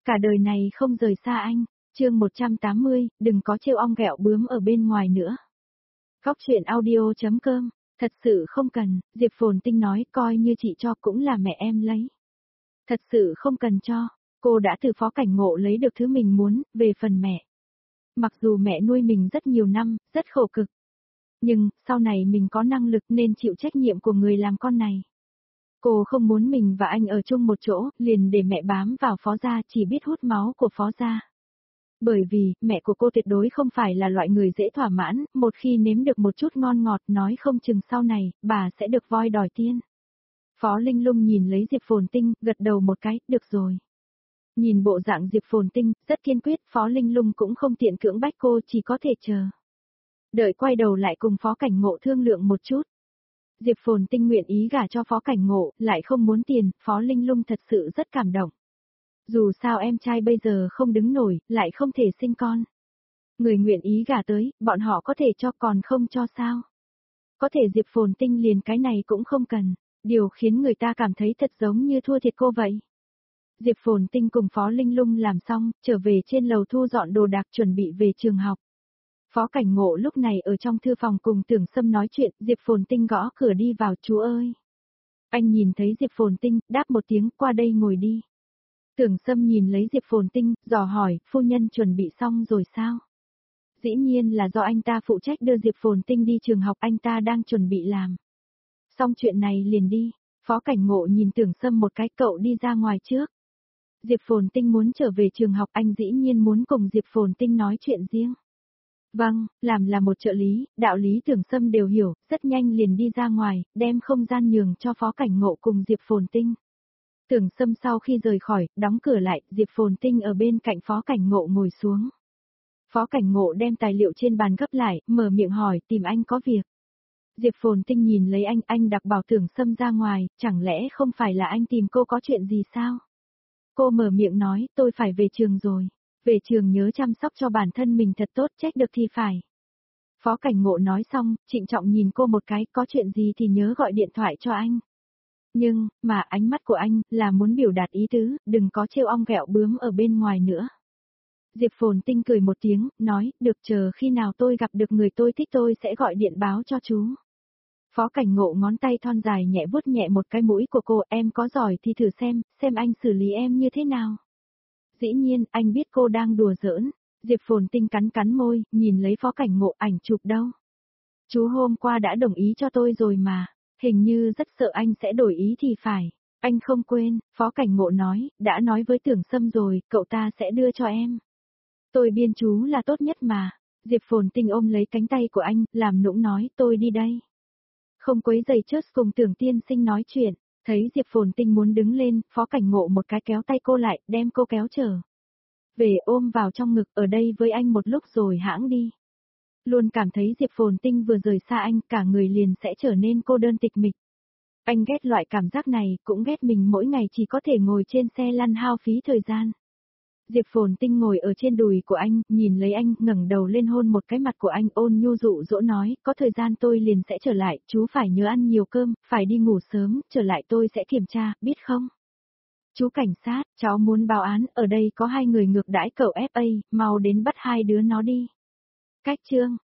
Cả đời này không rời xa anh. Chương 180, đừng có trêu ong ghẹo bướm ở bên ngoài nữa. Góc truyện audio.com. Thật sự không cần, Diệp Phồn Tinh nói, coi như chị cho cũng là mẹ em lấy. Thật sự không cần cho, cô đã từ Phó Cảnh Ngộ lấy được thứ mình muốn, về phần mẹ. Mặc dù mẹ nuôi mình rất nhiều năm, rất khổ cực. Nhưng, sau này mình có năng lực nên chịu trách nhiệm của người làm con này. Cô không muốn mình và anh ở chung một chỗ, liền để mẹ bám vào Phó gia, chỉ biết hút máu của Phó gia. Bởi vì, mẹ của cô tuyệt đối không phải là loại người dễ thỏa mãn, một khi nếm được một chút ngon ngọt nói không chừng sau này, bà sẽ được voi đòi tiên. Phó Linh Lung nhìn lấy Diệp Phồn Tinh, gật đầu một cái, được rồi. Nhìn bộ dạng Diệp Phồn Tinh, rất kiên quyết, Phó Linh Lung cũng không tiện cưỡng bách cô, chỉ có thể chờ. Đợi quay đầu lại cùng Phó Cảnh Ngộ thương lượng một chút. Diệp Phồn Tinh nguyện ý gả cho Phó Cảnh Ngộ, lại không muốn tiền, Phó Linh Lung thật sự rất cảm động. Dù sao em trai bây giờ không đứng nổi, lại không thể sinh con. Người nguyện ý gả tới, bọn họ có thể cho còn không cho sao. Có thể Diệp Phồn Tinh liền cái này cũng không cần, điều khiến người ta cảm thấy thật giống như thua thiệt cô vậy. Diệp Phồn Tinh cùng Phó Linh Lung làm xong, trở về trên lầu thu dọn đồ đạc chuẩn bị về trường học. Phó Cảnh Ngộ lúc này ở trong thư phòng cùng Tưởng Sâm nói chuyện, Diệp Phồn Tinh gõ cửa đi vào, chú ơi. Anh nhìn thấy Diệp Phồn Tinh, đáp một tiếng, qua đây ngồi đi. Tưởng Sâm nhìn lấy Diệp Phồn Tinh, dò hỏi, phu nhân chuẩn bị xong rồi sao? Dĩ nhiên là do anh ta phụ trách đưa Diệp Phồn Tinh đi trường học, anh ta đang chuẩn bị làm. Xong chuyện này liền đi, Phó Cảnh Ngộ nhìn Tưởng Sâm một cái, cậu đi ra ngoài trước. Diệp Phồn Tinh muốn trở về trường học, anh dĩ nhiên muốn cùng Diệp Phồn Tinh nói chuyện riêng. Vâng, làm là một trợ lý, đạo lý Tưởng Sâm đều hiểu, rất nhanh liền đi ra ngoài, đem không gian nhường cho Phó Cảnh Ngộ cùng Diệp Phồn Tinh. Tưởng Sâm sau khi rời khỏi, đóng cửa lại, Diệp Phồn Tinh ở bên cạnh Phó Cảnh Ngộ ngồi xuống. Phó Cảnh Ngộ đem tài liệu trên bàn gấp lại, mở miệng hỏi, tìm anh có việc. Diệp Phồn Tinh nhìn lấy anh đặc bảo Tưởng Sâm ra ngoài, chẳng lẽ không phải là anh tìm cô có chuyện gì sao? Cô mở miệng nói, tôi phải về trường rồi. Về trường nhớ chăm sóc cho bản thân mình thật tốt, trách được thì phải. Phó Cảnh Ngộ nói xong, trịnh trọng nhìn cô một cái, có chuyện gì thì nhớ gọi điện thoại cho anh. Nhưng, mà ánh mắt của anh, là muốn biểu đạt ý tứ, đừng có trêu ong ghẹo bướm ở bên ngoài nữa. Diệp Phồn Tinh cười một tiếng, nói, được, chờ khi nào tôi gặp được người tôi thích tôi sẽ gọi điện báo cho chú. Phó Cảnh Ngộ ngón tay thon dài nhẹ vuốt nhẹ một cái mũi của cô, em có giỏi thì thử xem anh xử lý em như thế nào. Dĩ nhiên, anh biết cô đang đùa giỡn. Diệp Phồn Tinh cắn cắn môi, nhìn lấy Phó Cảnh Ngộ, ảnh chụp đâu. Chú hôm qua đã đồng ý cho tôi rồi mà, hình như rất sợ anh sẽ đổi ý thì phải. Anh không quên, Phó Cảnh Ngộ nói, đã nói với Tưởng Sâm rồi, cậu ta sẽ đưa cho em. Tôi biên chú là tốt nhất mà. Diệp Phồn Tinh ôm lấy cánh tay của anh, làm nũng nói, tôi đi đây. Không quấy giày chớt cùng Tưởng tiên sinh nói chuyện, thấy Diệp Phồn Tinh muốn đứng lên, Phó Cảnh Ngộ một cái kéo tay cô lại, đem cô kéo trở về, ôm vào trong ngực, ở đây với anh một lúc rồi hãng đi. Luôn cảm thấy Diệp Phồn Tinh vừa rời xa anh, cả người liền sẽ trở nên cô đơn tịch mịch. Anh ghét loại cảm giác này, cũng ghét mình mỗi ngày chỉ có thể ngồi trên xe lăn hao phí thời gian. Diệp Phồn Tinh ngồi ở trên đùi của anh, nhìn lấy anh, ngẩng đầu lên hôn một cái mặt của anh, ôn nhu dụ dỗ nói, có thời gian tôi liền sẽ trở lại, chú phải nhớ ăn nhiều cơm, phải đi ngủ sớm, trở lại tôi sẽ kiểm tra, biết không? Chú cảnh sát, cháu muốn báo án, ở đây có hai người ngược đãi cậu FA, mau đến bắt hai đứa nó đi. Cách chương.